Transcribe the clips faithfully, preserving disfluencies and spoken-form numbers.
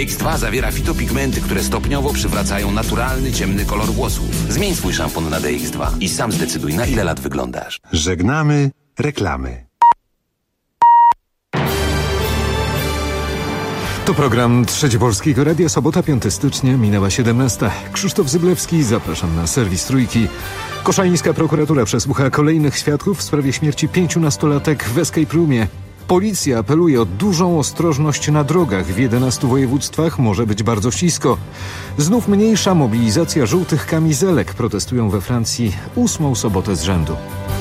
D X dwa zawiera fitopigmenty, które stopniowo przywracają naturalny, ciemny kolor włosów. Zmień swój szampon na D X dwa i sam zdecyduj, na ile lat wyglądasz. Żegnamy reklamy. To program Trzeci Polskiego Radia, sobota, piątego stycznia, minęła siedemnasta. Krzysztof Zyblewski, zapraszam na serwis Trójki. Koszalińska prokuratura przesłucha kolejnych świadków w sprawie śmierci pięciu nastolatek w escape roomie. Policja apeluje o dużą ostrożność na drogach. W jedenastu województwach może być bardzo ślisko. Znów mniejsza mobilizacja żółtych kamizelek. Protestują we Francji ósmą sobotę z rzędu.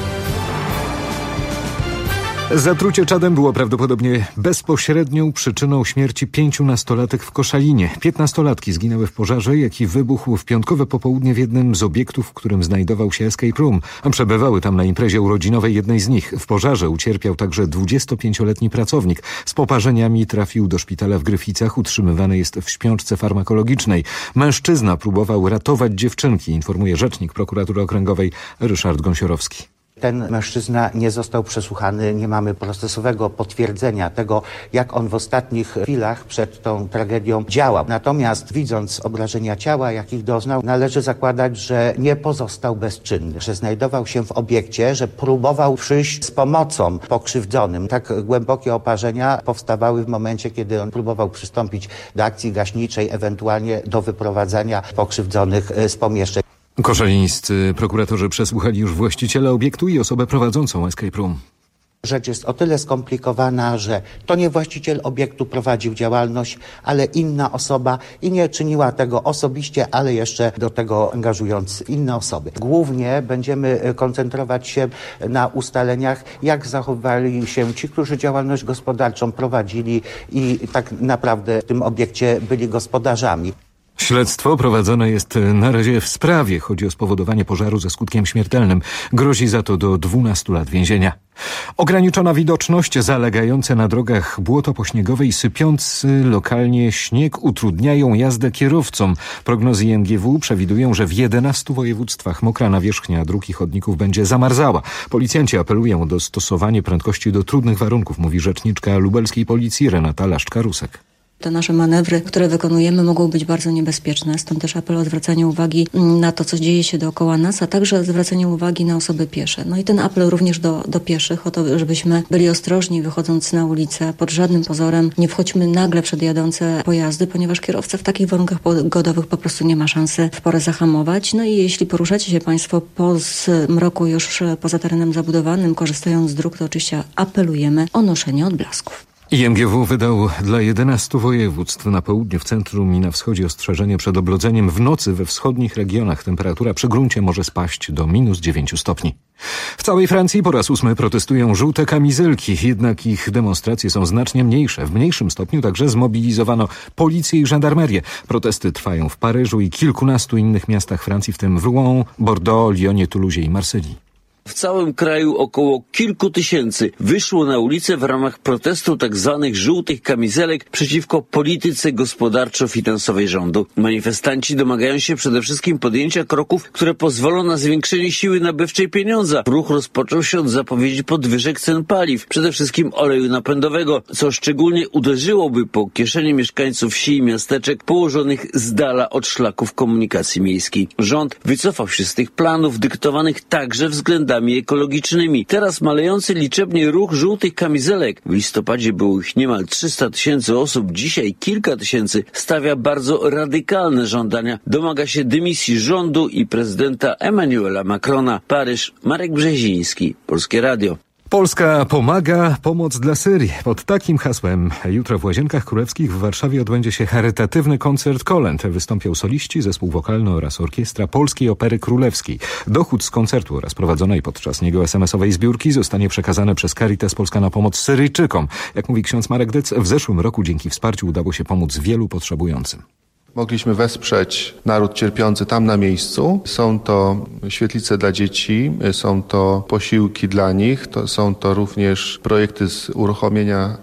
Zatrucie czadem było prawdopodobnie bezpośrednią przyczyną śmierci pięciu nastolatek w Koszalinie. Piętnastolatki zginęły w pożarze, jaki wybuchł w piątkowe popołudnie w jednym z obiektów, w którym znajdował się escape room. Przebywały tam na imprezie urodzinowej jednej z nich. W pożarze ucierpiał także dwudziestopięcioletni pracownik. Z poparzeniami trafił do szpitala w Gryficach. Utrzymywany jest w śpiączce farmakologicznej. Mężczyzna próbował ratować dziewczynki, informuje rzecznik prokuratury okręgowej Ryszard Gąsiorowski. Ten mężczyzna nie został przesłuchany, nie mamy procesowego potwierdzenia tego, jak on w ostatnich chwilach przed tą tragedią działał. Natomiast widząc obrażenia ciała, jakich doznał, należy zakładać, że nie pozostał bezczynny, że znajdował się w obiekcie, że próbował przyjść z pomocą pokrzywdzonym. Tak głębokie oparzenia powstawały w momencie, kiedy on próbował przystąpić do akcji gaśniczej, ewentualnie do wyprowadzania pokrzywdzonych z pomieszczeń. Koszalińscy prokuratorzy przesłuchali już właściciela obiektu i osobę prowadzącą escape room. Rzecz jest o tyle skomplikowana, że to nie właściciel obiektu prowadził działalność, ale inna osoba i nie czyniła tego osobiście, ale jeszcze do tego angażując inne osoby. Głównie będziemy koncentrować się na ustaleniach, jak zachowywali się ci, którzy działalność gospodarczą prowadzili i tak naprawdę w tym obiekcie byli gospodarzami. Śledztwo prowadzone jest na razie w sprawie. Chodzi o spowodowanie pożaru ze skutkiem śmiertelnym. Grozi za to do dwunastu lat więzienia. Ograniczona widoczność, zalegające na drogach błoto pośniegowe i sypiący lokalnie śnieg utrudniają jazdę kierowcom. Prognozy I M G W przewidują, że w jedenastu województwach mokra nawierzchnia dróg i chodników będzie zamarzała. Policjanci apelują o dostosowanie prędkości do trudnych warunków, mówi rzeczniczka lubelskiej policji Renata Laszczka-Rusek. Te nasze manewry, które wykonujemy, mogą być bardzo niebezpieczne. Stąd też apel o zwracanie uwagi na to, co dzieje się dookoła nas, a także zwracanie uwagi na osoby piesze. No i ten apel również do, do pieszych, o to, żebyśmy byli ostrożni wychodząc na ulicę. Pod żadnym pozorem nie wchodźmy nagle przed jadące pojazdy, ponieważ kierowca w takich warunkach pogodowych po prostu nie ma szansy w porę zahamować. No i jeśli poruszacie się Państwo po zmroku już poza terenem zabudowanym, korzystając z dróg, to oczywiście apelujemy o noszenie odblasków. I M G W wydał dla jedenastu województw na południu, w centrum i na wschodzie ostrzeżenie przed oblodzeniem. W nocy we wschodnich regionach temperatura przy gruncie może spaść do minus dziewięciu stopni. W całej Francji po raz ósmy protestują żółte kamizelki, jednak ich demonstracje są znacznie mniejsze. W mniejszym stopniu także zmobilizowano policję i żandarmerię. Protesty trwają w Paryżu i kilkunastu innych miastach Francji, w tym w Rouen, Bordeaux, Lyonie, Toulousie i Marsylii. W całym kraju około kilku tysięcy wyszło na ulicę w ramach protestu tzw. żółtych kamizelek przeciwko polityce gospodarczo-finansowej rządu. Manifestanci domagają się przede wszystkim podjęcia kroków, które pozwolą na zwiększenie siły nabywczej pieniądza. Ruch rozpoczął się od zapowiedzi podwyżek cen paliw, przede wszystkim oleju napędowego, co szczególnie uderzyłoby po kieszeni mieszkańców wsi i miasteczek położonych z dala od szlaków komunikacji miejskiej. Rząd wycofał się z tych planów dyktowanych także względami ekologicznymi. Teraz malejący liczebnie ruch żółtych kamizelek, w listopadzie było ich niemal trzysta tysięcy osób, dzisiaj kilka tysięcy, stawia bardzo radykalne żądania. Domaga się dymisji rządu i prezydenta Emmanuela Macrona. Paryż, Marek Brzeziński, Polskie Radio. Polska pomaga, pomoc dla Syrii. Pod takim hasłem jutro w Łazienkach Królewskich w Warszawie odbędzie się charytatywny koncert kolęd. Wystąpią soliści, zespół wokalny oraz orkiestra Polskiej Opery Królewskiej. Dochód z koncertu oraz prowadzonej podczas niego es em esowej zbiórki zostanie przekazany przez Caritas Polska na pomoc Syryjczykom. Jak mówi ksiądz Marek Dyc, w zeszłym roku dzięki wsparciu udało się pomóc wielu potrzebującym. Mogliśmy wesprzeć naród cierpiący tam na miejscu. Są to świetlice dla dzieci, są to posiłki dla nich, to są to również projekty z uruchomienia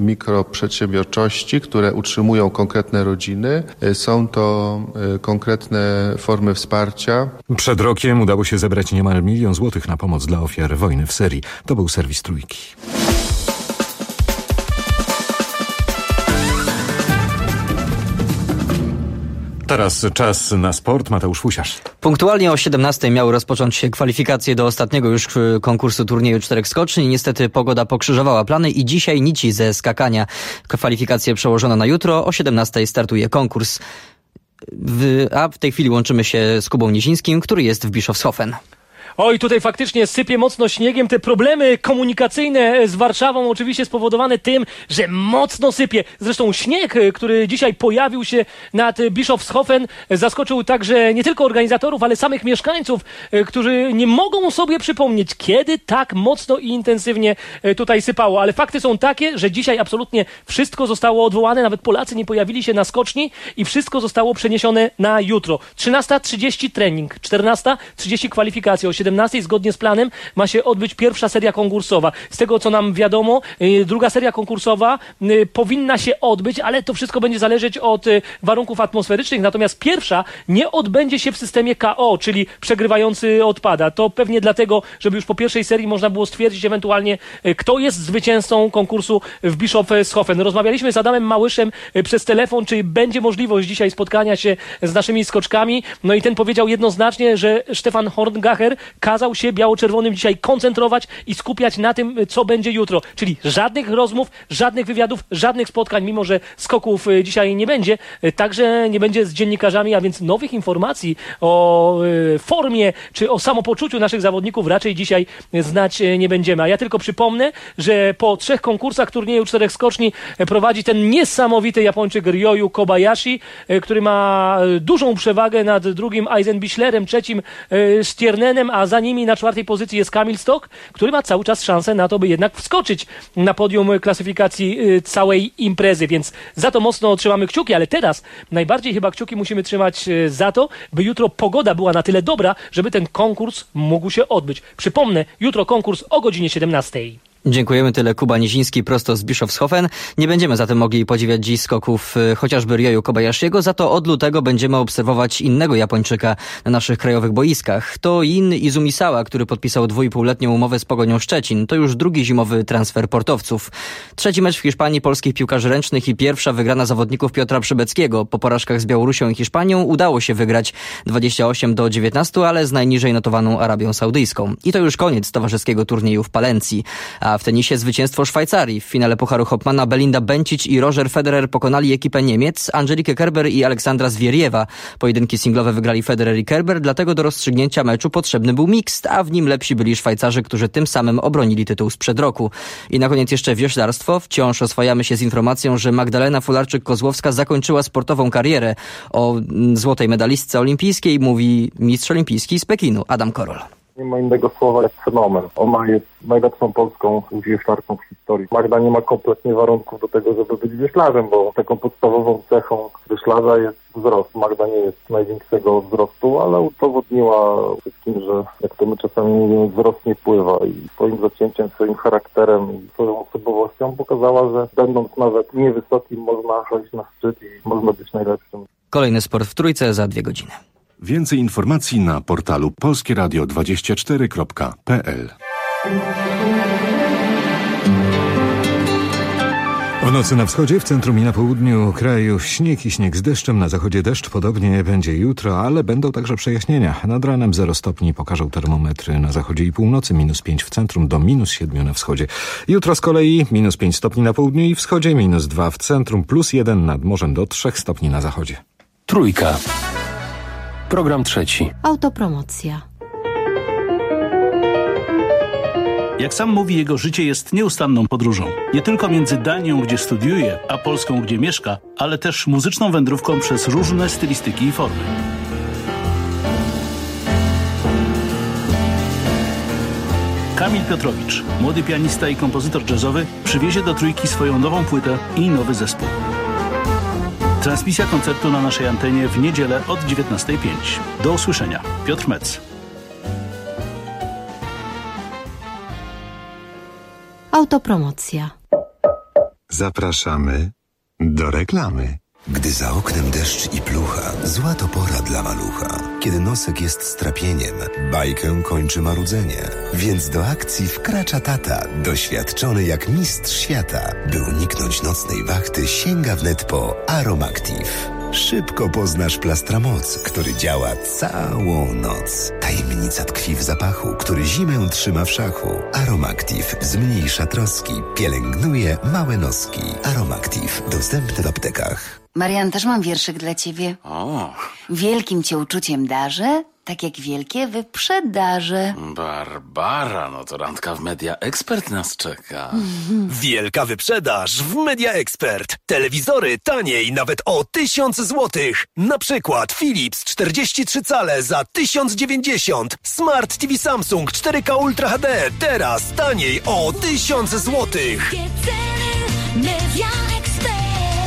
mikroprzedsiębiorczości, które utrzymują konkretne rodziny. Są to konkretne formy wsparcia. Przed rokiem udało się zebrać niemal milion złotych na pomoc dla ofiar wojny w Syrii. To był serwis Trójki. Teraz czas na sport. Mateusz Fusiarz. Punktualnie o siedemnastej miały rozpocząć się kwalifikacje do ostatniego już konkursu turnieju czterech skoczni. Niestety pogoda pokrzyżowała plany i dzisiaj nici ze skakania. Kwalifikacje przełożono na jutro. O siedemnastej startuje konkurs. W, a w tej chwili łączymy się z Kubą Nizińskim, który jest w Bischofshofen. Oj, tutaj faktycznie sypie mocno śniegiem. Te problemy komunikacyjne z Warszawą oczywiście spowodowane tym, że mocno sypie. Zresztą śnieg, który dzisiaj pojawił się nad Bischofshofen, zaskoczył także nie tylko organizatorów, ale samych mieszkańców, którzy nie mogą sobie przypomnieć, kiedy tak mocno i intensywnie tutaj sypało. Ale fakty są takie, że dzisiaj absolutnie wszystko zostało odwołane. Nawet Polacy nie pojawili się na skoczni i wszystko zostało przeniesione na jutro. trzynasta trzydzieści trening, czternasta trzydzieści kwalifikacje. O siedemnastej zgodnie z planem ma się odbyć pierwsza seria konkursowa. Z tego, co nam wiadomo, druga seria konkursowa powinna się odbyć, ale to wszystko będzie zależeć od warunków atmosferycznych. Natomiast pierwsza nie odbędzie się w systemie K O, czyli przegrywający odpada. To pewnie dlatego, żeby już po pierwszej serii można było stwierdzić ewentualnie, kto jest zwycięzcą konkursu w Bischofshofen. Rozmawialiśmy z Adamem Małyszem przez telefon, czy będzie możliwość dzisiaj spotkania się z naszymi skoczkami. No i ten powiedział jednoznacznie, że Stefan Horngacher kazał się biało-czerwonym dzisiaj koncentrować i skupiać na tym, co będzie jutro. Czyli żadnych rozmów, żadnych wywiadów, żadnych spotkań, mimo że skoków dzisiaj nie będzie. Także nie będzie z dziennikarzami, a więc nowych informacji o formie czy o samopoczuciu naszych zawodników raczej dzisiaj znać nie będziemy. A ja tylko przypomnę, że po trzech konkursach turnieju czterech skoczni prowadzi ten niesamowity Japończyk Ryoyu Kobayashi, który ma dużą przewagę nad drugim Eisenbichlerem, trzecim Stiernenem, a za nimi na czwartej pozycji jest Kamil Stok, który ma cały czas szansę na to, by jednak wskoczyć na podium klasyfikacji całej imprezy, więc za to mocno trzymamy kciuki, ale teraz najbardziej chyba kciuki musimy trzymać za to, by jutro pogoda była na tyle dobra, żeby ten konkurs mógł się odbyć. Przypomnę, jutro konkurs o godzinie siedemnastej. Dziękujemy, tyle Kuba Niziński prosto z Bischofshofen. Nie będziemy zatem mogli podziwiać dziś skoków chociażby Ryoyu Kobayashiego, za to od lutego będziemy obserwować innego Japończyka na naszych krajowych boiskach. To Jin Izumisawa, który podpisał dwuipółletnią umowę z Pogonią Szczecin. To już drugi zimowy transfer portowców. Trzeci mecz w Hiszpanii polskich piłkarzy ręcznych i pierwsza wygrana zawodników Piotra Przybeckiego. Po porażkach z Białorusią i Hiszpanią udało się wygrać dwadzieścia osiem do dziewiętnastu, ale z najniżej notowaną Arabią Saudyjską. I to już koniec towarzyskiego turnieju w Palencji. A w tenisie zwycięstwo Szwajcarii. W finale Pucharu Hopmana Belinda Bencic i Roger Federer pokonali ekipę Niemiec, Angelikę Kerber i Aleksandra Zwieriewa. Pojedynki singlowe wygrali Federer i Kerber, dlatego do rozstrzygnięcia meczu potrzebny był mixt, a w nim lepsi byli Szwajcarzy, którzy tym samym obronili tytuł sprzed roku. I na koniec jeszcze wioślarstwo. Wciąż oswajamy się z informacją, że Magdalena Fularczyk-Kozłowska zakończyła sportową karierę. O złotej medalistce olimpijskiej mówi mistrz olimpijski z Pekinu, Adam Korol. Nie ma innego słowa jak fenomen. Ona jest najlepszą polską wioślarką w historii. Magda nie ma kompletnie warunków do tego, żeby być wioślarzem, bo taką podstawową cechą wioślarza jest wzrost. Magda nie jest największego wzrostu, ale udowodniła wszystkim, że jak to my czasami mówimy, wzrost nie pływa i swoim zacięciem, swoim charakterem i swoją osobowością pokazała, że będąc nawet niewysokim można wejść na szczyt i można być najlepszym. Kolejny sport w Trójce za dwie godziny. Więcej informacji na portalu polskie radio dwadzieścia cztery kropka p l. W nocy na wschodzie, w centrum i na południu kraju śnieg i śnieg z deszczem, na zachodzie deszcz, podobnie będzie jutro, ale będą także przejaśnienia. Nad ranem zero stopni pokażą termometry na zachodzie i północy, minus pięć w centrum do minus siedmiu na wschodzie. Jutro z kolei minus pięć stopni na południu i wschodzie, minus dwa w centrum, plus jeden nad morzem do trzech stopni na zachodzie. Trójka. Program trzeci. Autopromocja. Jak sam mówi, jego życie jest nieustanną podróżą. Nie tylko między Danią, gdzie studiuje, a Polską, gdzie mieszka, ale też muzyczną wędrówką przez różne stylistyki i formy. Kamil Piotrowicz, młody pianista i kompozytor jazzowy, przywiezie do Trójki swoją nową płytę i nowy zespół. Transmisja koncertu na naszej antenie w niedzielę od dziewiętnastej pięć. Do usłyszenia. Piotr Metz. Autopromocja. Zapraszamy do reklamy. Gdy za oknem deszcz i plucha, zła to pora dla malucha. Kiedy nosek jest strapieniem, bajkę kończy marudzenie. Więc do akcji wkracza tata, doświadczony jak mistrz świata. By uniknąć nocnej wachty, sięga wnet po Aromactive. szybko poznasz Plastramoc, który działa całą noc. Tajemnica tkwi w zapachu, który zimę trzyma w szachu. Aromactive zmniejsza troski, pielęgnuje małe noski. Aromactive, dostępny w aptekach. Marian, też mam wierszyk dla ciebie. O. Wielkim cię uczuciem darzę, tak jak wielkie wyprzedaże. Barbara, no to randka w Media Expert nas czeka. Wielka wyprzedaż w Media Expert. Telewizory taniej nawet o tysiąc złotych. Na przykład Philips czterdzieści trzy cale za tysiąc dziewięćdziesiąt. Smart T V Samsung cztery K Ultra H D teraz taniej o tysiąc złotych. Media Expert.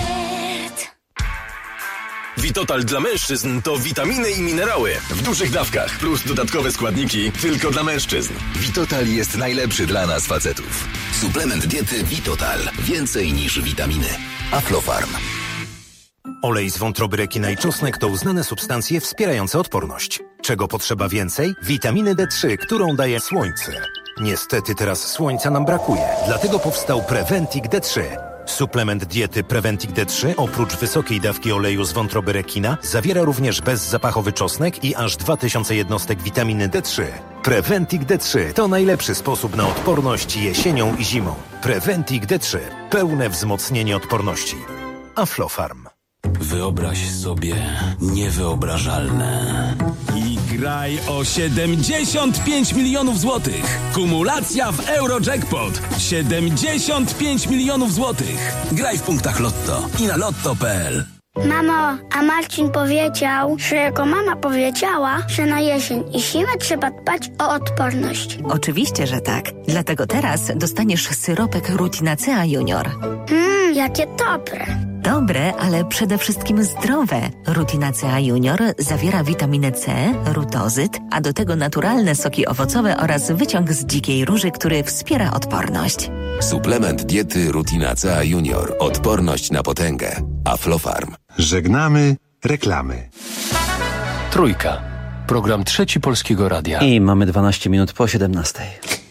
Witotal dla mężczyzn to witaminy i minerały w dużych dawkach plus dodatkowe składniki tylko dla mężczyzn. Witotal jest najlepszy dla nas facetów. Suplement diety Witotal. Więcej niż witaminy. Aflofarm. Olej z wątroby rekina i czosnek to uznane substancje wspierające odporność. Czego potrzeba więcej? Witaminy D trzy, którą daje słońce. Niestety teraz słońca nam brakuje, dlatego powstał Preventic D trzy. Suplement diety Preventic D trzy oprócz wysokiej dawki oleju z wątroby rekina zawiera również bezzapachowy czosnek i aż dwa tysiące jednostek witaminy D trzy. Preventic D trzy to najlepszy sposób na odporność jesienią i zimą. Preventic D trzy. Pełne wzmocnienie odporności. Aflofarm. Wyobraź sobie niewyobrażalne. I graj o siedemdziesiąt pięć milionów złotych. Kumulacja w Eurojackpot. siedemdziesiąt pięć milionów złotych. Graj w punktach Lotto i na lotto kropka p l. Mamo, a Marcin powiedział, że jego mama powiedziała, że na jesień i zimę trzeba dbać o odporność. Oczywiście, że tak. Dlatego teraz dostaniesz syropek Rutinacea Junior. Mmm, jakie dobre. Dobre, ale przede wszystkim zdrowe. Rutinacea Junior zawiera witaminę C, rutozyt, a do tego naturalne soki owocowe oraz wyciąg z dzikiej róży, który wspiera odporność. Suplement diety Rutinacea Junior. Odporność na potęgę. Aflofarm. Żegnamy reklamy. Trójka. Program Trzeci Polskiego Radia. I mamy dwanaście minut po siedemnastej.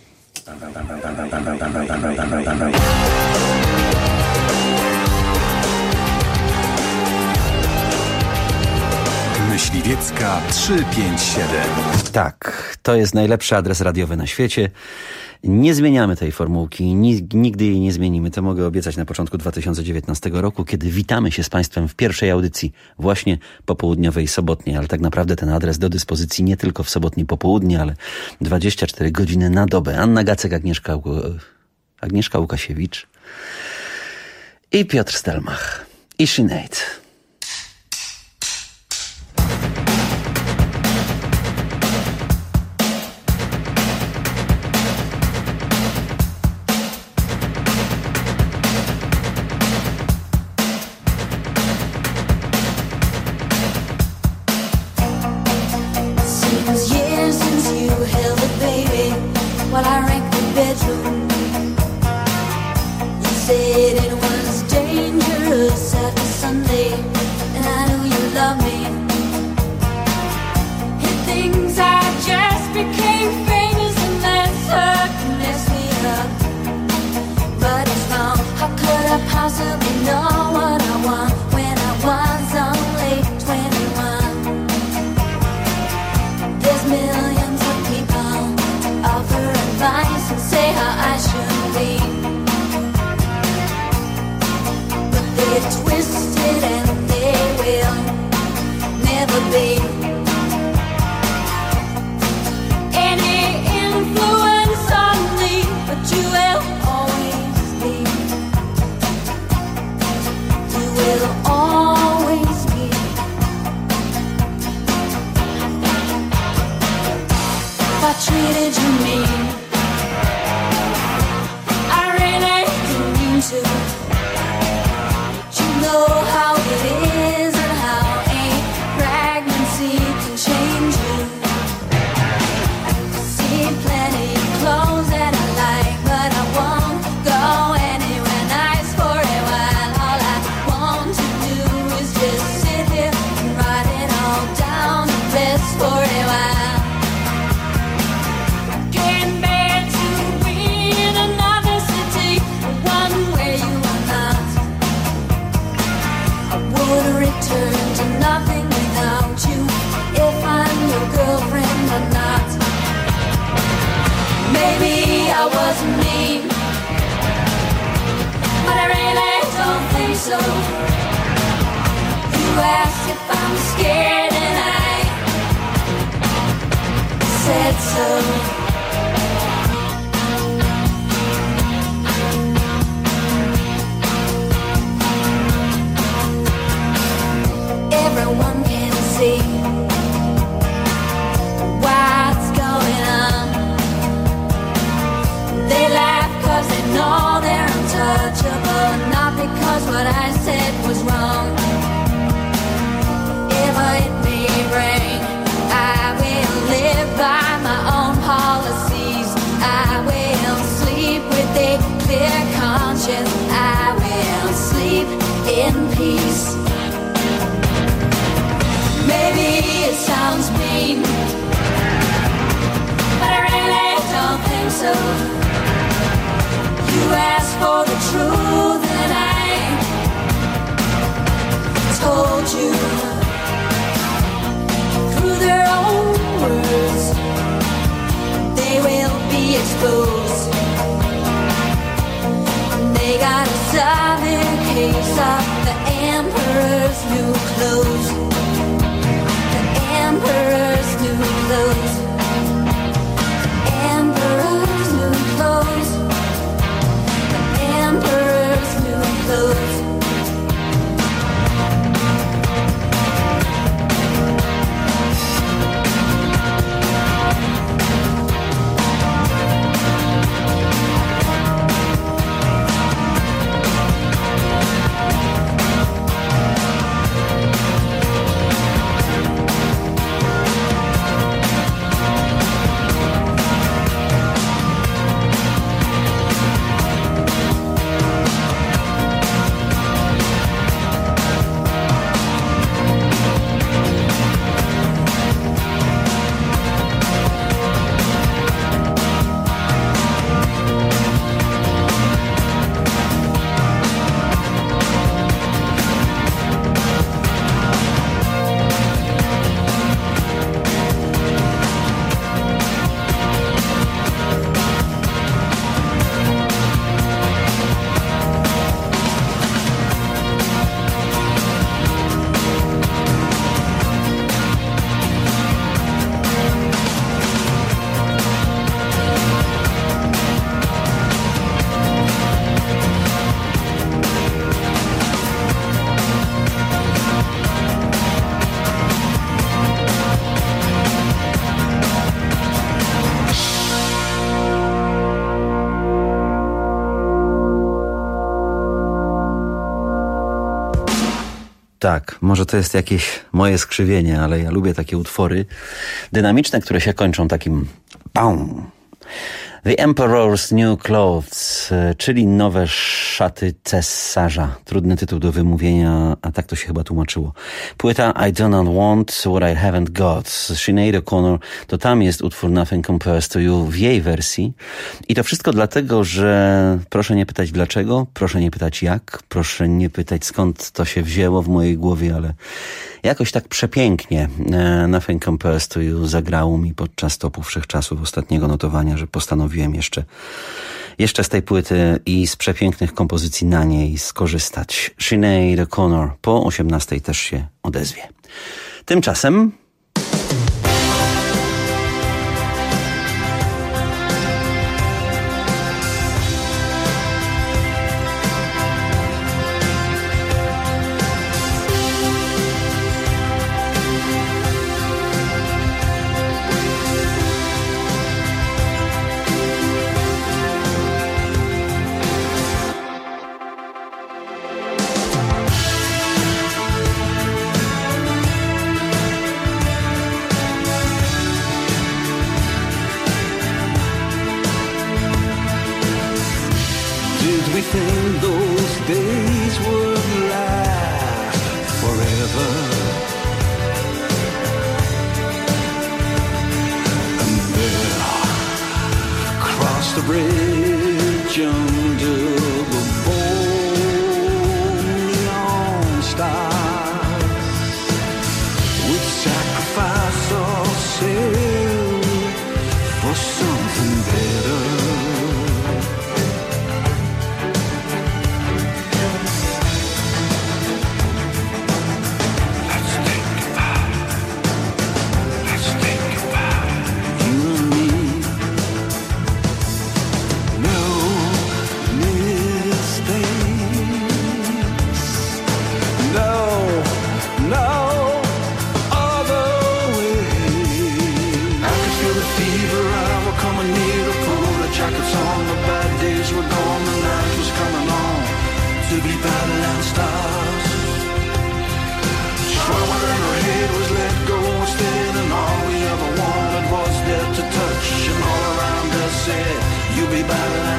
Myśliwiecka trzysta pięćdziesiąt siedem. Tak, to jest najlepszy adres radiowy na świecie. Nie zmieniamy tej formułki, nigdy jej nie zmienimy. To mogę obiecać na początku dwa tysiące dziewiętnastego roku, kiedy witamy się z Państwem w pierwszej audycji, właśnie popołudniowej, sobotniej. Ale tak naprawdę ten adres do dyspozycji nie tylko w sobotnie popołudnie, ale dwadzieścia cztery godziny na dobę. Anna Gacek, Agnieszka, Agnieszka Łukasiewicz i Piotr Stelmach i Sinead. Said it was dangerous after Sunday. asked if I'm scared and I said so. Everyone can see what's going on. They laugh cause they know they're untouchable, not because what I said was wrong. If it may rain, I will live by my own policies. I will sleep with a clear conscience. I will sleep in peace. Maybe it sounds mean, but I really don't think so. You asked for the truth and I told you. Through their own words, they will be exposed. And they got a southern case of the emperor's new clothes. Emperor's new clothes. The Emperor's new clothes. The Emperor's new clothes. Tak, może to jest jakieś moje skrzywienie, ale ja lubię takie utwory dynamiczne, które się kończą takim bam. The Emperor's New Clothes, czyli nowe szaty cesarza. Trudny tytuł do wymówienia, a tak to się chyba tłumaczyło. Płyta I Do Not Want What I Haven't Got z Sinead O'Connor, to tam jest utwór Nothing Compares to You w jej wersji. I to wszystko dlatego, że proszę nie pytać dlaczego, proszę nie pytać jak, proszę nie pytać skąd to się wzięło w mojej głowie, ale jakoś tak przepięknie Nothing Compares to You zagrało mi podczas topu wszechczasów ostatniego notowania, że postanowiłem jeszcze, jeszcze z tej płyty i z przepięknych kompozycji na niej skorzystać. Sinead O'Connor po osiemnastej też się odezwie. Tymczasem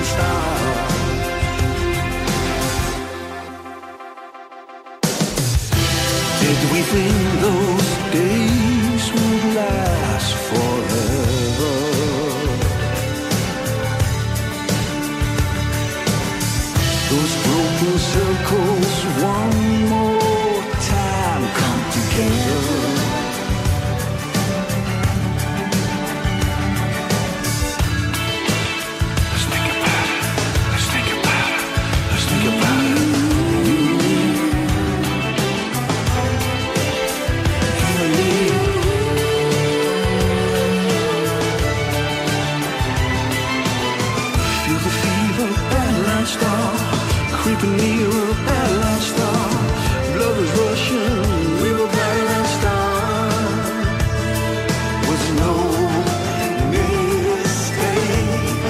stars. Did we think those days would last forever? Those broken circles one more time come together. Let's think about it, let's think about it, let's think about it. Feel the fever, battle star, creeping near a battle star. Blood was rushing, we were battle star. Was no mistake.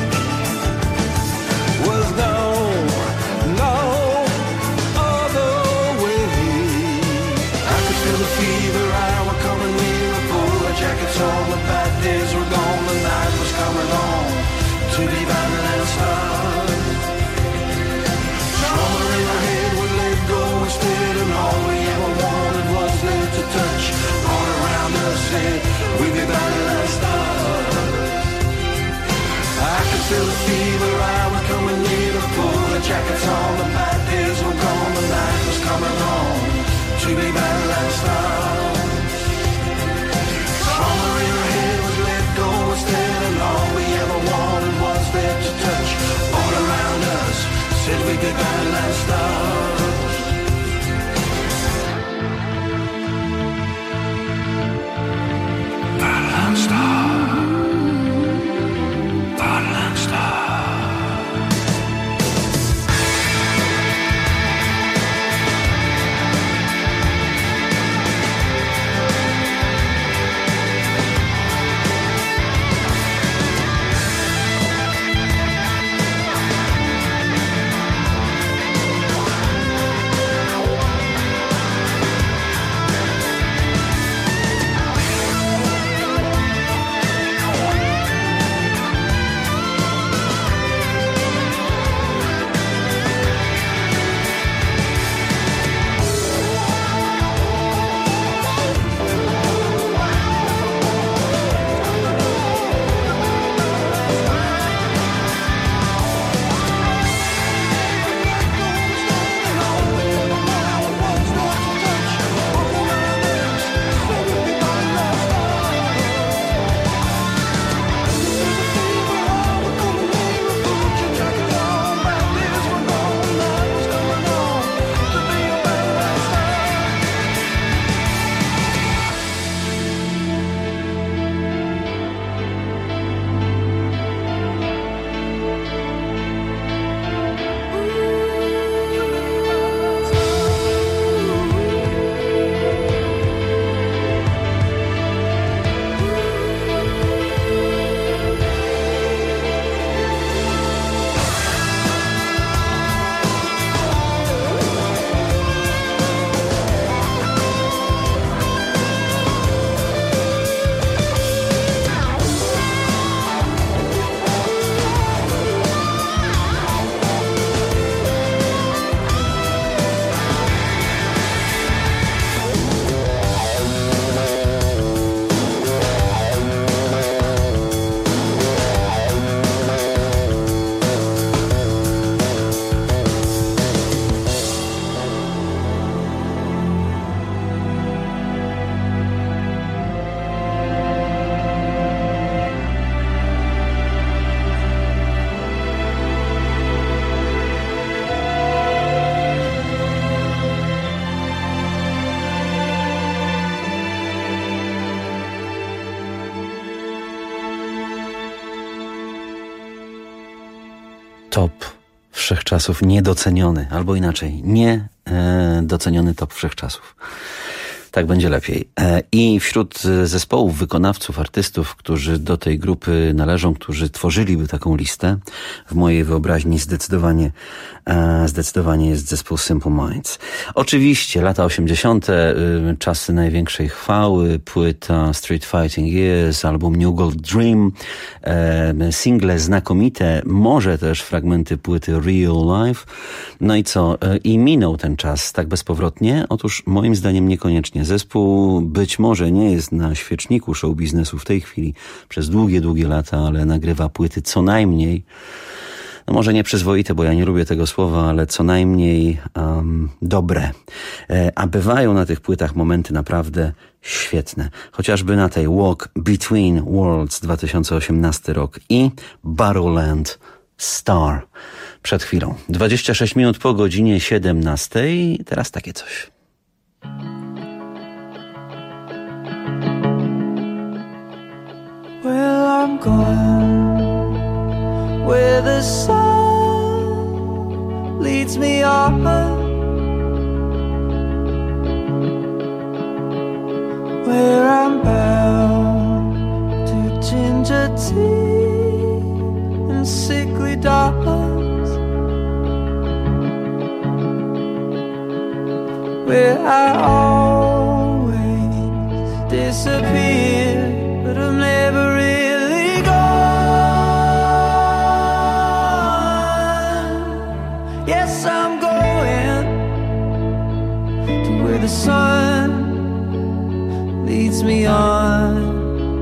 Was no, no other way. I could feel the fever, I was coming near. Pull the jackets on, the bad days were gone, the night was coming on. To be battle and stars. Trauma in our head, we let go instead, and all we ever wanted was there to touch. All around us said we'd be battle and stars. I could feel the fever, I was coming near. To pull the jackets on, the bad days were gone, the night was coming on. To be battle and stars. Trauma in our head was let go instead, and all we ever wanted was there to touch. All around us said we'd be battle and stars. Battle and stars. Battle and stars. top wszechczasów niedoceniony, albo inaczej, niedoceniony top wszechczasów. Tak będzie lepiej. I wśród zespołów, wykonawców, artystów, którzy do tej grupy należą, którzy tworzyliby taką listę, w mojej wyobraźni zdecydowanie, zdecydowanie jest zespół Simple Minds. Oczywiście lata osiemdziesiąte, czasy największej chwały, płyta Street Fighting Years, album New Gold Dream, single znakomite, może też fragmenty płyty Real Life. No i co? I minął ten czas tak bezpowrotnie? Otóż moim zdaniem niekoniecznie. Zespół być może nie jest na świeczniku show biznesu w tej chwili przez długie, długie lata, ale nagrywa płyty co najmniej, no może nie przyzwoite, bo ja nie lubię tego słowa, ale co najmniej um, dobre. E, a bywają na tych płytach momenty naprawdę świetne. Chociażby na tej Walk Between Worlds dwa tysiące osiemnasty rok i Barrowland Star przed chwilą. dwadzieścia sześć minut po godzinie siedemnastej. Teraz takie coś. Well, I'm gone where the sun leads me on, where I'm bound to ginger tea and sickly dolls, where I always disappear, but I'm never really gone. Yes, I'm going to where the sun leads me on.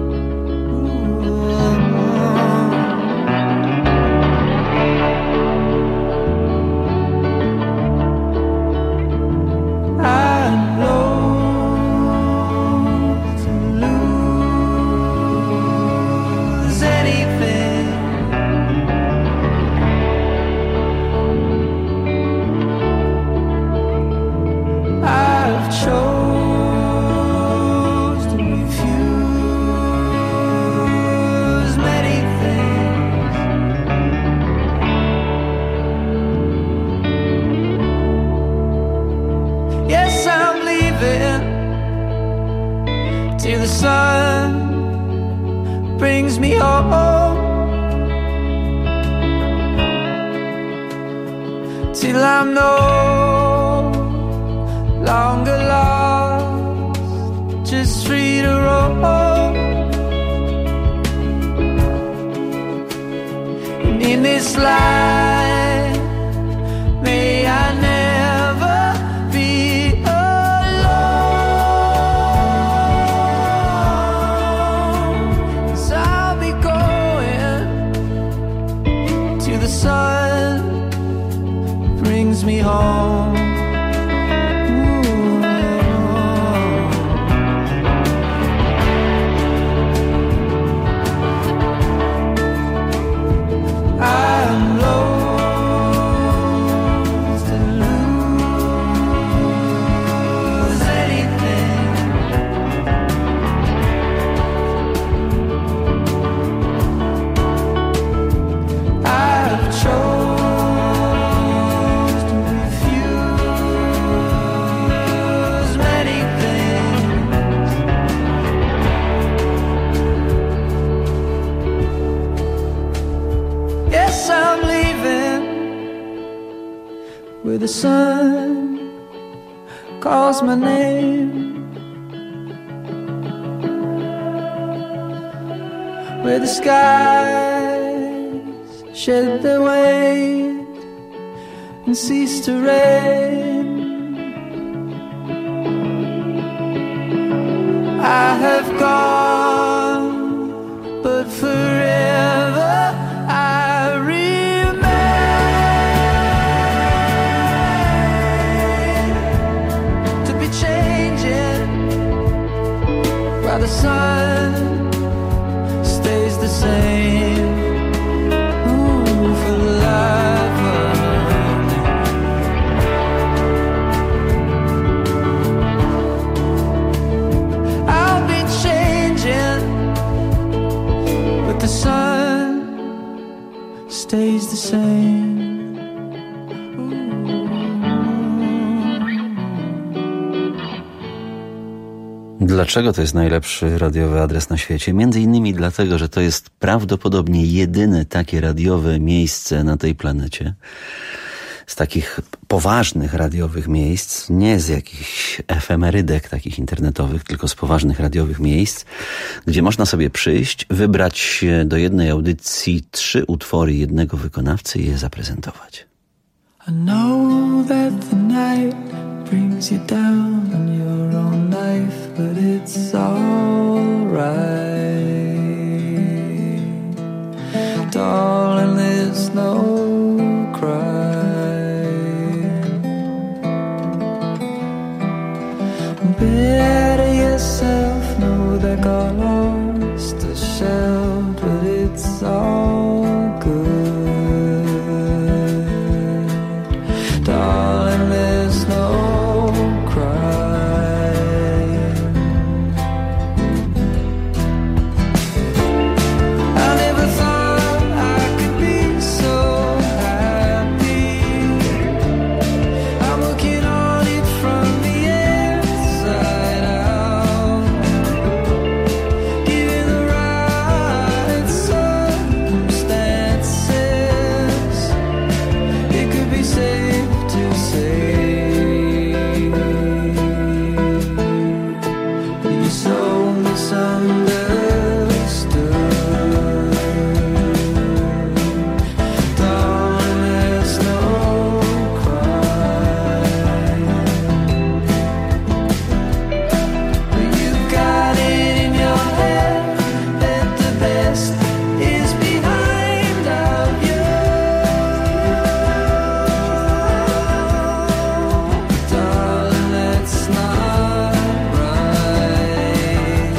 Till the sun brings me home, till I'm no longer lost, just free to roam. And in this life, may I never be alone, 'cause I'll be going till the sun brings me home. I'm lost and lose anything. I've chose to refuse many things. Yes, I'm leaving where the sun calls my name, where the skies shed their weight and cease to rain. I have gone, but forever I remain to be changing while the sun stays the same. Ooh, for the life of me, I'll be changing, but the sun stays the same. Dlaczego to jest najlepszy radiowy adres na świecie? Między innymi dlatego, że to jest prawdopodobnie jedyne takie radiowe miejsce na tej planecie, z takich poważnych radiowych miejsc, nie z jakichś efemerydek takich internetowych, tylko z poważnych radiowych miejsc, gdzie można sobie przyjść, wybrać do jednej audycji trzy utwory jednego wykonawcy i je zaprezentować. I know that the night brings you down on your own knife, but it's alright. Darling, there's no cry. Better yourself, know that got lost a shell, but it's all good. Darling, there's no crying. I never thought I could be so happy. I'm looking on it from the inside out. Given the right circumstances, it could be safe to say you're so misunderstood. Darling, there's no crying. You've got it in your head that the best is behind of you. Darling, that's not right.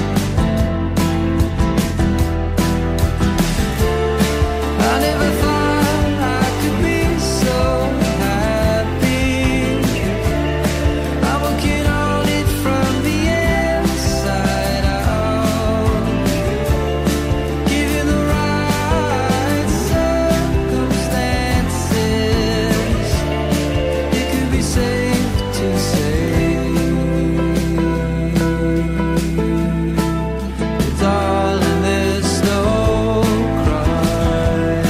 I never thought I could be so happy. I'm looking on it from the inside out. Given the right circumstances, it could be safe to say, darling, there's no crying.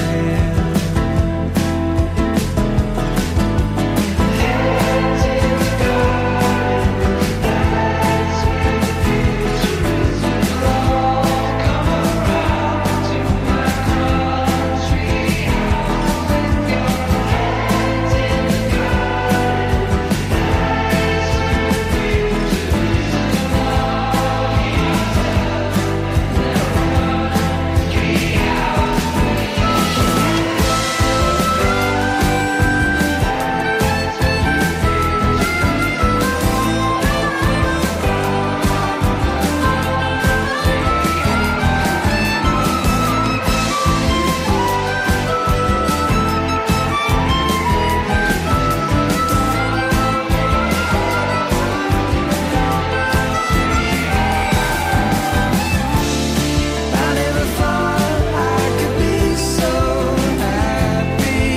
I never thought I could be so happy.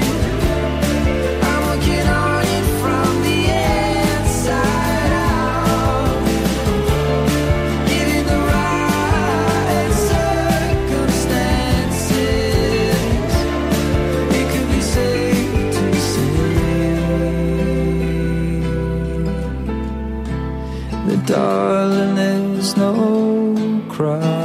I'm looking on it from the inside out. Given the right circumstances, it could be safe to say that, darling, there's no crying.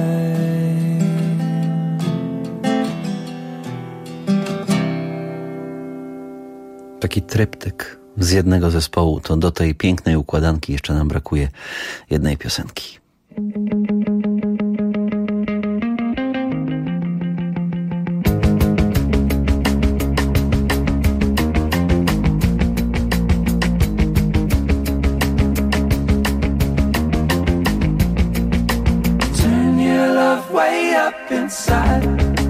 Taki tryptyk z jednego zespołu, to do tej pięknej układanki jeszcze nam brakuje jednej piosenki. Turn your love way up inside.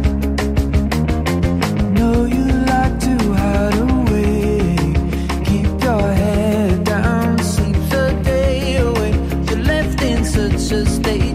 Know you like to hide away. Keep your head down, sleep the day away. You're left in such a state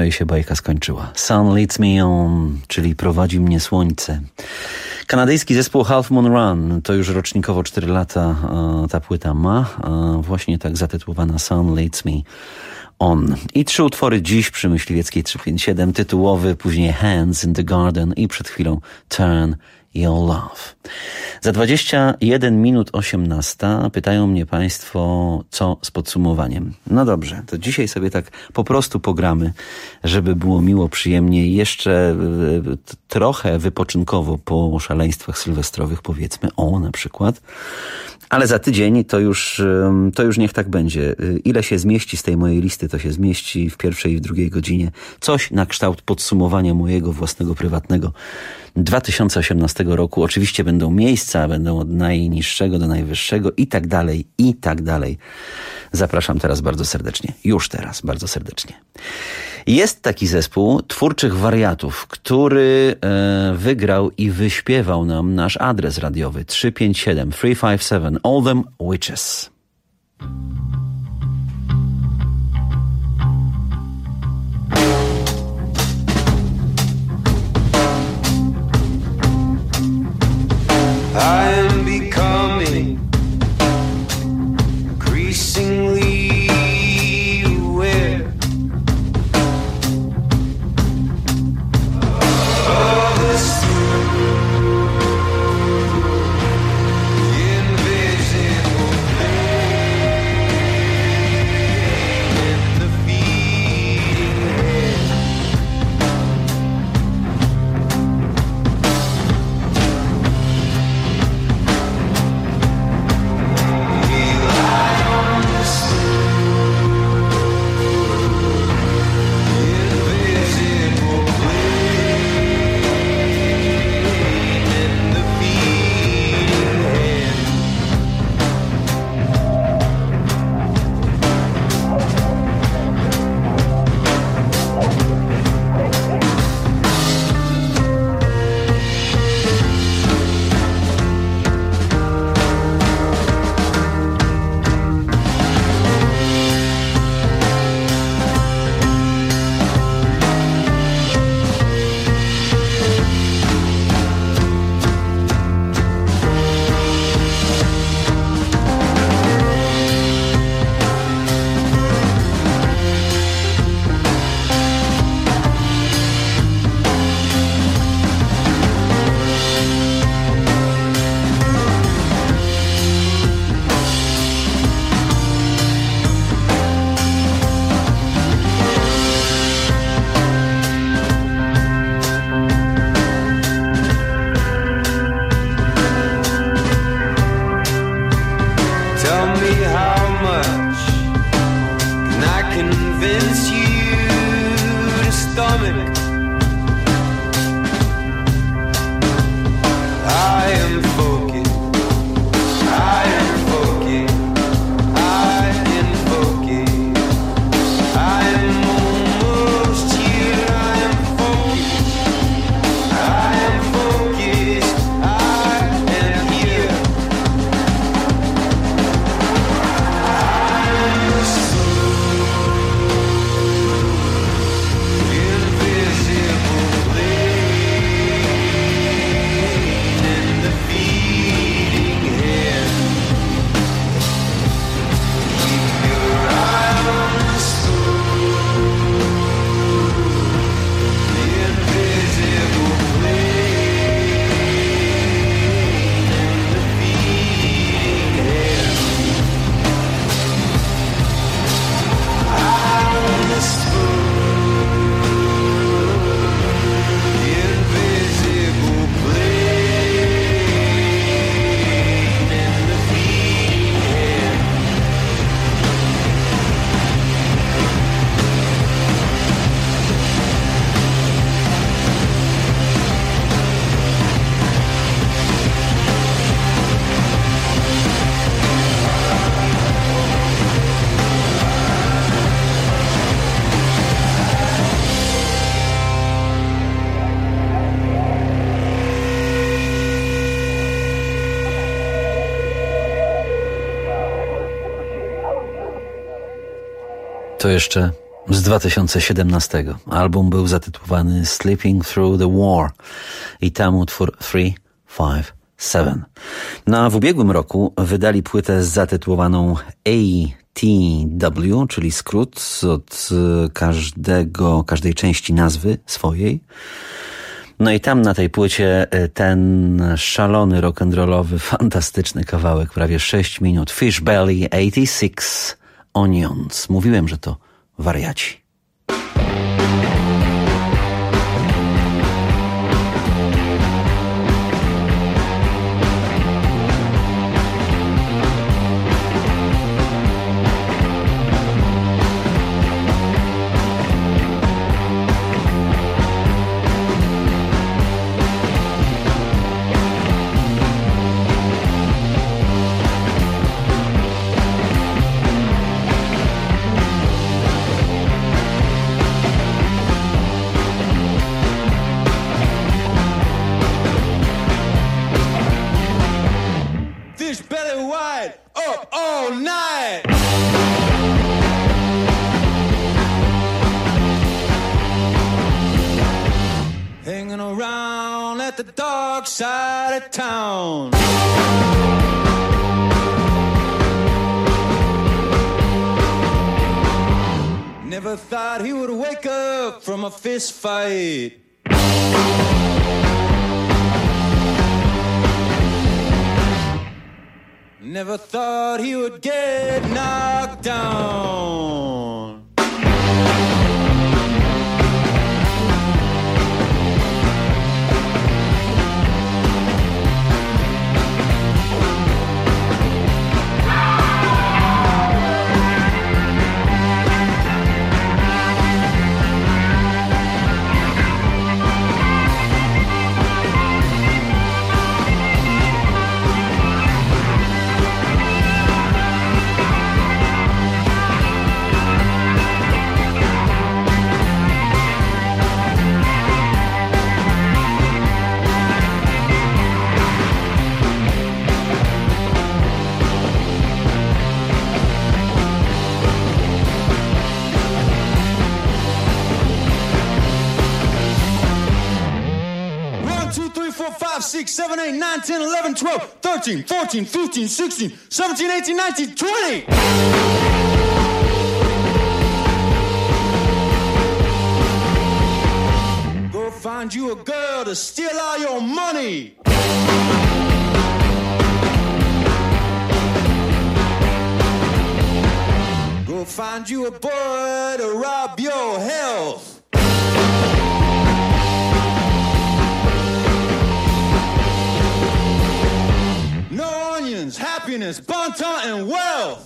No i się bajka skończyła. Sun leads me on, czyli prowadzi mnie słońce. Kanadyjski zespół Half Moon Run, to już rocznikowo cztery lata ta płyta ma, właśnie tak zatytułowana Sun leads me on. I trzy utwory dziś przy Myśliwieckiej trzysta pięćdziesiąt siedem, tytułowy, później Hands in the Garden i przed chwilą Turn Your Love. Za dwadzieścia jeden minut osiemnasta pytają mnie państwo, co z podsumowaniem. No dobrze, to dzisiaj sobie tak po prostu pogramy, żeby było miło, przyjemnie i jeszcze t- trochę wypoczynkowo po szaleństwach sylwestrowych, powiedzmy, o na przykład. Ale za tydzień to już, to już niech tak będzie. Ile się zmieści z tej mojej listy, to się zmieści w pierwszej i w drugiej godzinie. Coś na kształt podsumowania mojego własnego, prywatnego dwa tysiące osiemnastego roku. Oczywiście będą miejsca, będą od najniższego do najwyższego i tak dalej, i tak dalej. Zapraszam teraz bardzo serdecznie. Już teraz bardzo serdecznie. Jest taki zespół Twórczych Wariatów, który e, wygrał i wyśpiewał nam nasz adres radiowy trzy pięć siedem, trzy pięć siedem, All Them Witches. I am becoming increasingly aware of this invisible To jeszcze z dwa tysiące siedemnastego. Album był zatytułowany Sleeping Through the War i tam utwór three five seven. No a w ubiegłym roku wydali płytę zatytułowaną A T W, czyli skrót od każdego, każdej części nazwy swojej. No i tam na tej płycie ten szalony rock'n'rollowy, fantastyczny kawałek, prawie sześć minut. Fish Belly osiemdziesiąt sześć Onions. Mówiłem, że to wariaci. Side of town. Never thought he would wake up from a fist fight. Never thought he would get knocked down. six, seven, eight, nine, ten, eleven, twelve, thirteen, fourteen, fifteen, sixteen, seventeen, eighteen, nineteen, twenty. Go find you a girl to steal all your money. Go find you a boy to rob your health. No onions, happiness, bon ton, and wealth.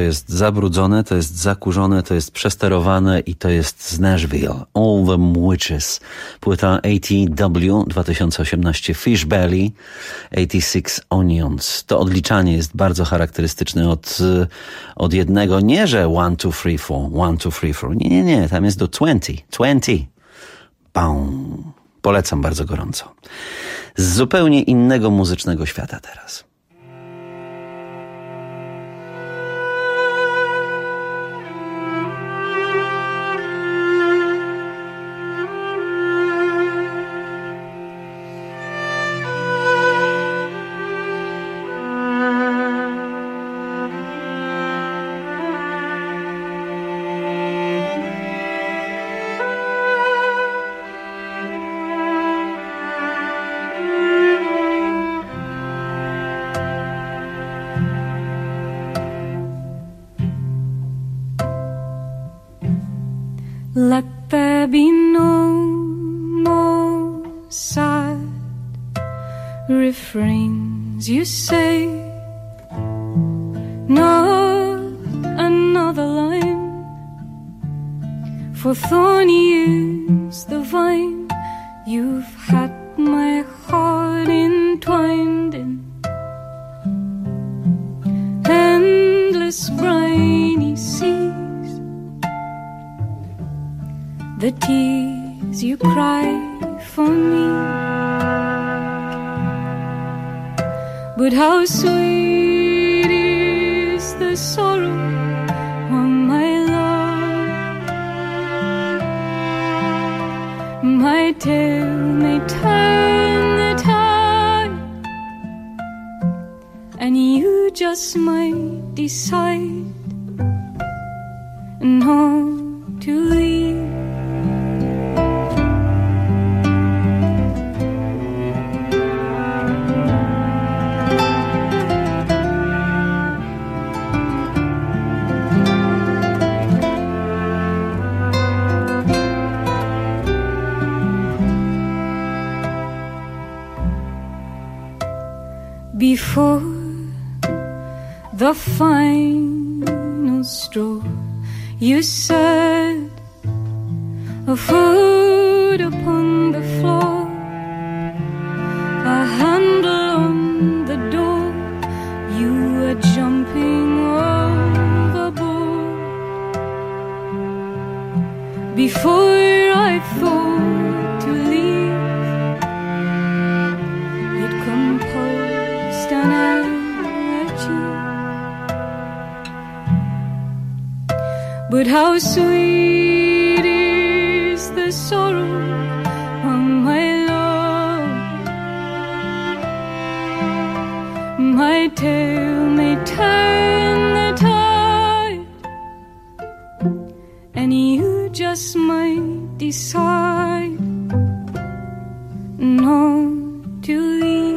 jest zabrudzone, to jest zakurzone, to jest przesterowane i to jest z Nashville. All Them Witches. Płyta A T W dwa tysiące osiemnaście, Fish Belly, osiemdziesiąt sześć Onions. To odliczanie jest bardzo charakterystyczne od, od jednego, nie że one, two, three, four, one, two, three, four. Nie, nie, nie, tam jest do twenty. Twenty. Bam. Polecam bardzo gorąco. Z zupełnie innego muzycznego świata teraz. Let there be no more sad refrains you say, not another line, for thorny is the vine you've had my heart entwined in, endless briny seas. The tears you cry for me, but how sweet is the sorrow of my love. My tale may turn the tide, and you just might decide not to leave. Before the final straw, you said, a foot upon the floor, a handle on the door, you were jumping overboard. Before I thought to leave, it composed an elegy. But how sweet is the sorrow of my love. My tale may turn the tide, and you just might decide not to leave.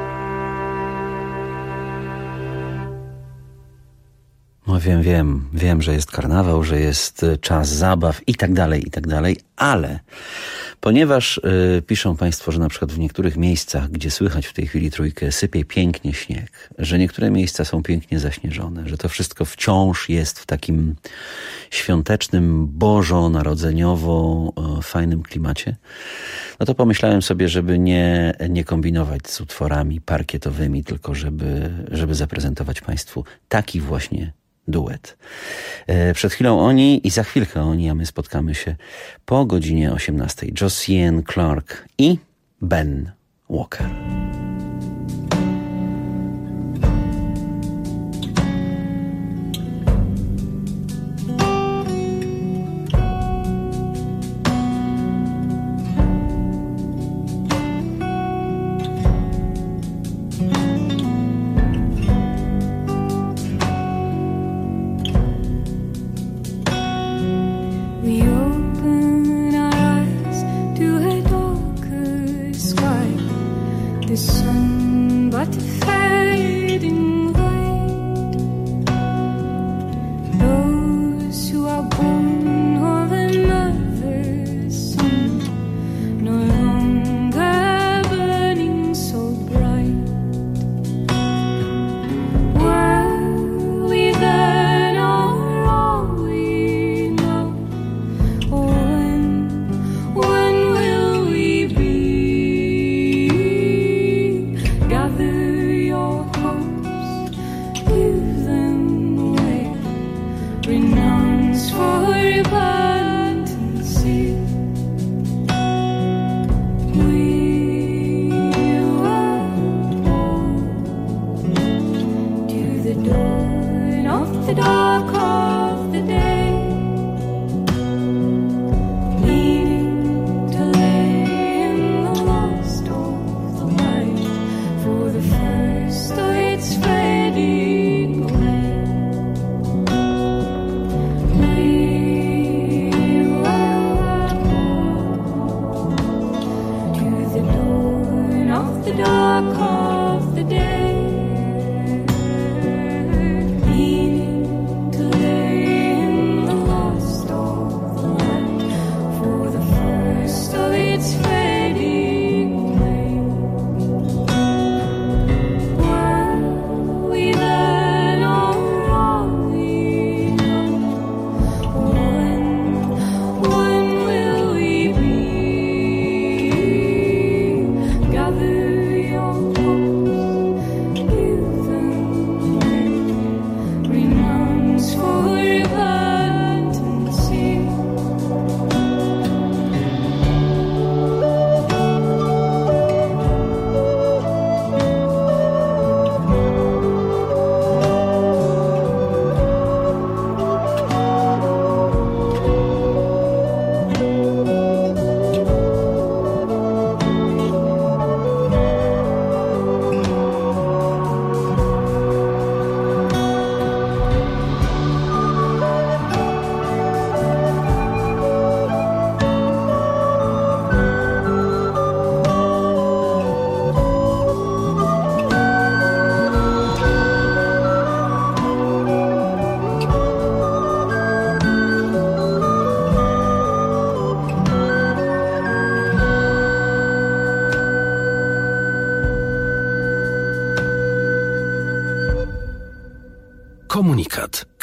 No wiem, wiem, wiem, że jest karnawał, że jest czas zabaw i tak dalej, i tak dalej, ale ponieważ y, piszą Państwo, że na przykład w niektórych miejscach, gdzie słychać w tej chwili trójkę, sypie pięknie śnieg, że niektóre miejsca są pięknie zaśnieżone, że to wszystko wciąż jest w takim świątecznym, bożonarodzeniowo y, fajnym klimacie, no to pomyślałem sobie, żeby nie, nie kombinować z utworami parkietowymi, tylko żeby, żeby zaprezentować Państwu taki właśnie duet. Przed chwilą oni i za chwilkę oni, a my spotkamy się po godzinie osiemnastej. Josiane Clarke i Ben Walker. The sun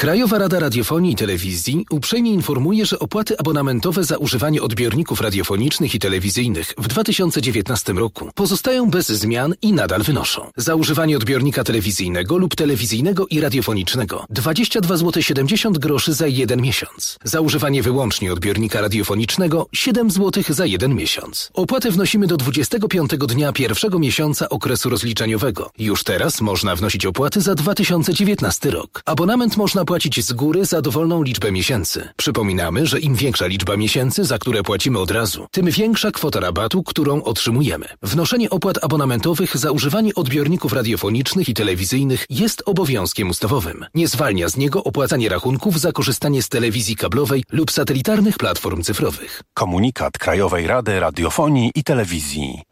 Krajowa Rada Radiofonii i Telewizji uprzejmie informuje, że opłaty abonamentowe za używanie odbiorników radiofonicznych i telewizyjnych w dwa tysiące dziewiętnastym roku pozostają bez zmian i nadal wynoszą. Za używanie odbiornika telewizyjnego lub telewizyjnego i radiofonicznego dwadzieścia dwa złote siedemdziesiąt groszy za jeden miesiąc. Za używanie wyłącznie odbiornika radiofonicznego siedem złotych za jeden miesiąc. Opłatę wnosimy do dwudziestego piątego dnia pierwszego miesiąca okresu rozliczeniowego. Już teraz można wnosić opłaty za dwa tysiące dziewiętnasty rok. Abonament można płacić z góry za dowolną liczbę miesięcy. Przypominamy, że im większa liczba miesięcy, za które płacimy od razu, tym większa kwota rabatu, którą otrzymujemy. Wnoszenie opłat abonamentowych za używanie odbiorników radiofonicznych i telewizyjnych jest obowiązkiem ustawowym. Nie zwalnia z niego opłacanie rachunków za korzystanie z telewizji kablowej lub satelitarnych platform cyfrowych. Komunikat Krajowej Rady Radiofonii i Telewizji.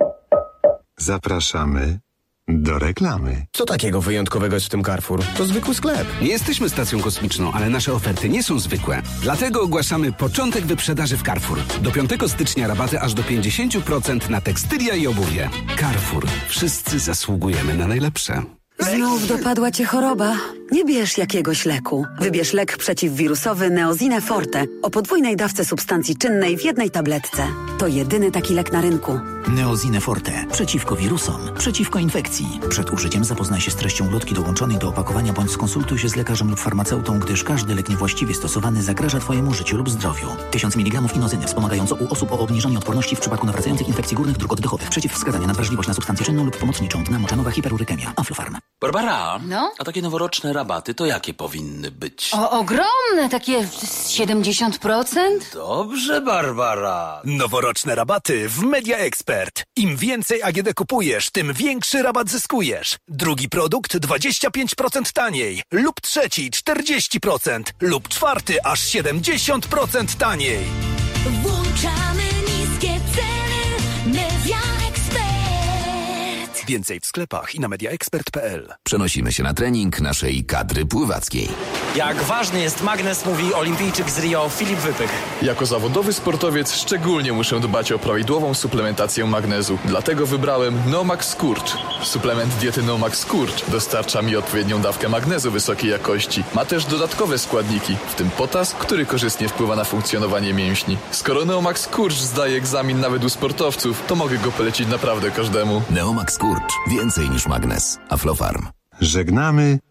Zapraszamy do reklamy. Co takiego wyjątkowego jest w tym Carrefour? To zwykły sklep. Nie jesteśmy stacją kosmiczną, ale nasze oferty nie są zwykłe. Dlatego ogłaszamy początek wyprzedaży w Carrefour. Do piątego stycznia rabaty aż do pięćdziesiąt procent na tekstylia i obuwie. Carrefour. Wszyscy zasługujemy na najlepsze. Znów dopadła cię choroba? Nie bierz jakiegoś leku. Wybierz lek przeciwwirusowy Neozine Forte o podwójnej dawce substancji czynnej w jednej tabletce. To jedyny taki lek na rynku. Neozine Forte. Przeciwko wirusom, przeciwko infekcji. Przed użyciem zapoznaj się z treścią ulotki dołączonej do opakowania bądź skonsultuj się z lekarzem lub farmaceutą, gdyż każdy lek niewłaściwie stosowany zagraża twojemu życiu lub zdrowiu. tysiąc miligramów inozyny wspomagająco u osób o obniżonej odporności w przypadku nawracających infekcji górnych dróg oddechowych. Przeciwwskazania na wrażliwość na substancję czynną lub pomocniczą. Dna moczanowa hiperurykemia. Aflofarm. Barbara, no? A takie noworoczne rabaty to jakie powinny być? O, ogromne, takie siedemdziesiąt procent? Dobrze, Barbara. Noworoczne rabaty w Media Expert. Im więcej A G D kupujesz, tym większy rabat zyskujesz. Drugi produkt dwadzieścia pięć procent taniej, lub trzeci czterdzieści procent, lub czwarty aż siedemdziesiąt procent taniej. Włączamy niskie ceny. Media Expert. Więcej w sklepach i na mediaexpert kropka p l. Przenosimy się na trening naszej kadry pływackiej. Jak ważny jest magnes, mówi olimpijczyk z Rio Filip Wypych. Jako zawodowy sportowiec szczególnie muszę dbać o prawidłową suplementację magnezu. Dlatego wybrałem Nomax Skurcz. Suplement diety Nomax Skurcz dostarcza mi odpowiednią dawkę magnezu wysokiej jakości. Ma też dodatkowe składniki, w tym potas, który korzystnie wpływa na funkcjonowanie mięśni. Skoro Neomax Skurcz zdaje egzamin nawet u sportowców, to mogę go polecić naprawdę każdemu. Neomax Skurcz. Więcej niż magnes. Aflofarm. Żegnamy